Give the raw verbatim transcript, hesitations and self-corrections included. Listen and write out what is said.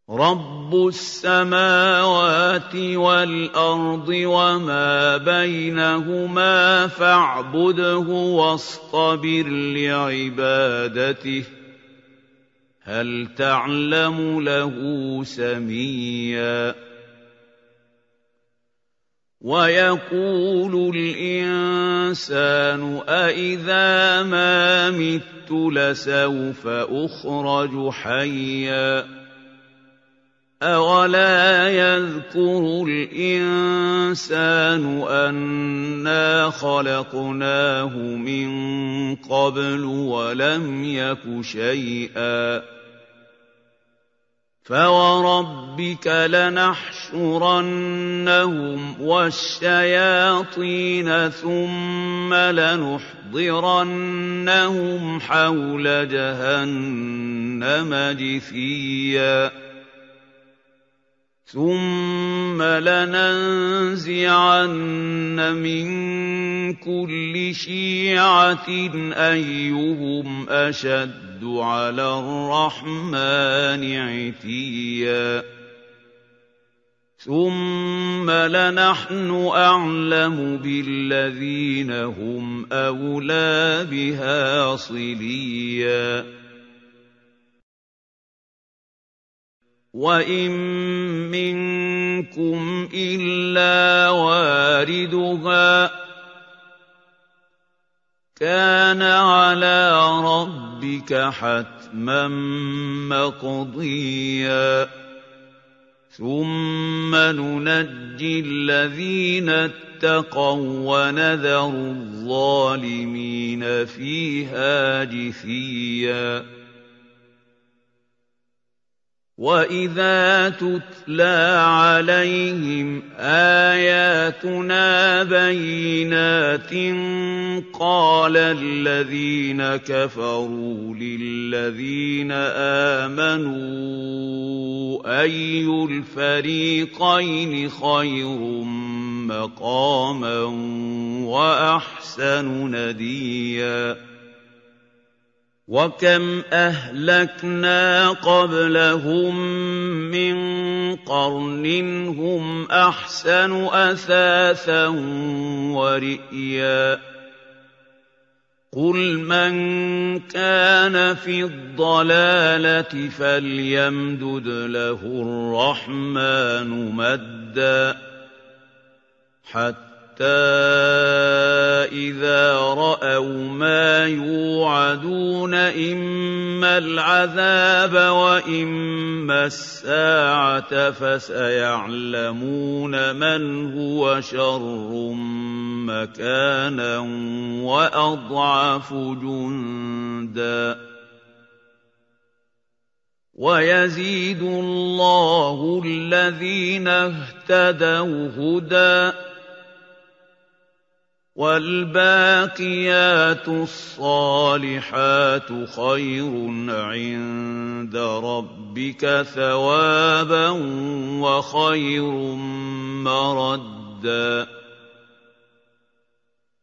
رَبُّ السَّمَاوَاتِ وَالْأَرْضِ وَمَا بَيْنَهُمَا فَاعْبُدْهُ وَاصْطَبِرْ لِعِبَادَتِهِ ۚ هَلْ تَعْلَمُ لَهُ سَمِيًّا وَيَقُولُ الْإِنسَانُ أَإِذَا مَا مِتُّ لَسَوْفَ أُخْرَجُ حَيًّا أَوَلَا يَذْكُرُ الْإِنسَانُ أَنَّا خَلَقْنَاهُ مِن قَبْلُ وَلَمْ يَكُ شَيْئًا فَوَرَبِّكَ لَنَحْشُرَنَّهُمْ وَالشَّيَاطِينَ ثُمَّ لَنُحْضِرَنَّهُمْ حَوْلَ جَهَنَّمَ جِثِيًّا ثُمَّ لَنَنزِعَنَّ مِن كُلِّ شِيعَةٍ أَيُّهُمْ أَشَدُّ عَلَى الرَّحْمَٰنِ عِتِيًّا ثُمَّ لَنَحْنُ أَعْلَمُ بِالَّذِينَ هُمْ أَوْلَىٰ بِهَا صِلِيًّا وَإِن مِّنكُمْ إِلَّا وَارِدُهَا ۚ كَانَ عَلَىٰ رَبِّكَ حَتْمًا مَّقْضِيًّا ثُمَّ نُنَجِّي الَّذِينَ اتَّقَوا وَّنَذَرُ الظَّالِمِينَ فِيهَا جِثِيًّا وَإِذَا تُتْلَىٰ عَلَيْهِمْ آيَاتُنَا بَيِّنَاتٍ قَالَ الَّذِينَ كَفَرُوا لِلَّذِينَ آمَنُوا أَيُّ الْفَرِيقَيْنِ خَيْرٌ مَّقَامًا وَأَحْسَنُ نَدِيًّا وَكَمْ أَهْلَكْنَا قَبْلَهُم مِّن قَرْنٍ هُمْ أَحْسَنُ أَثَاثًا وَرِئْيًا قُلْ مَن كَانَ فِي الضَّلَالَةِ فَلْيَمْدُدْ لَهُ الرَّحْمَٰنُ مَدًّا حَتَّىٰ إِذَا رَأَوْا مَا يُوعَدُونَ إِمَّا الْعَذَابَ وَإِمَّا السَّاعَةَ فَسَيَعْلَمُونَ مَنْ هُوَ شَرٌّ مَّكَانًا وَأَضْعَفُ جُندًا وَيَزِيدُ اللَّهُ الَّذِينَ اهْتَدَوْا هُدًى وَالْبَاقِيَاتُ الصَّالِحَاتُ خَيْرٌ عِندَ رَبِّكَ ثَوَابًا وَخَيْرٌ مَّرَدًّا